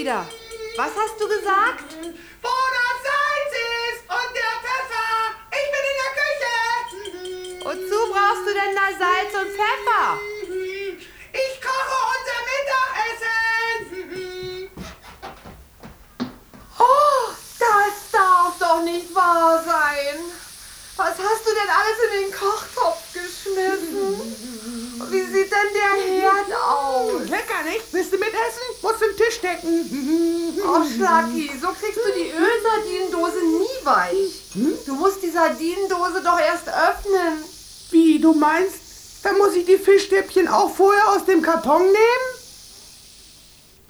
wieder. Was hast du gesagt? Wo das Salz ist und der Pfeffer. Ich bin in der Küche. Wozu brauchst du denn da Salz und Pfeffer? Ich koche unser Mittagessen. Oh, das darf doch nicht wahr sein. Was hast du denn alles in den Kochtopf geschmissen? Wie sieht denn der Herd aus? Lecker, nicht? Willst du mitessen? Musst den Tisch decken. Oh, Schlacki, so kriegst du die Ölsardinendose nie weich. Du musst die Sardinendose doch erst öffnen. Wie, du meinst, dann muss ich die Fischstäbchen auch vorher aus dem Karton nehmen?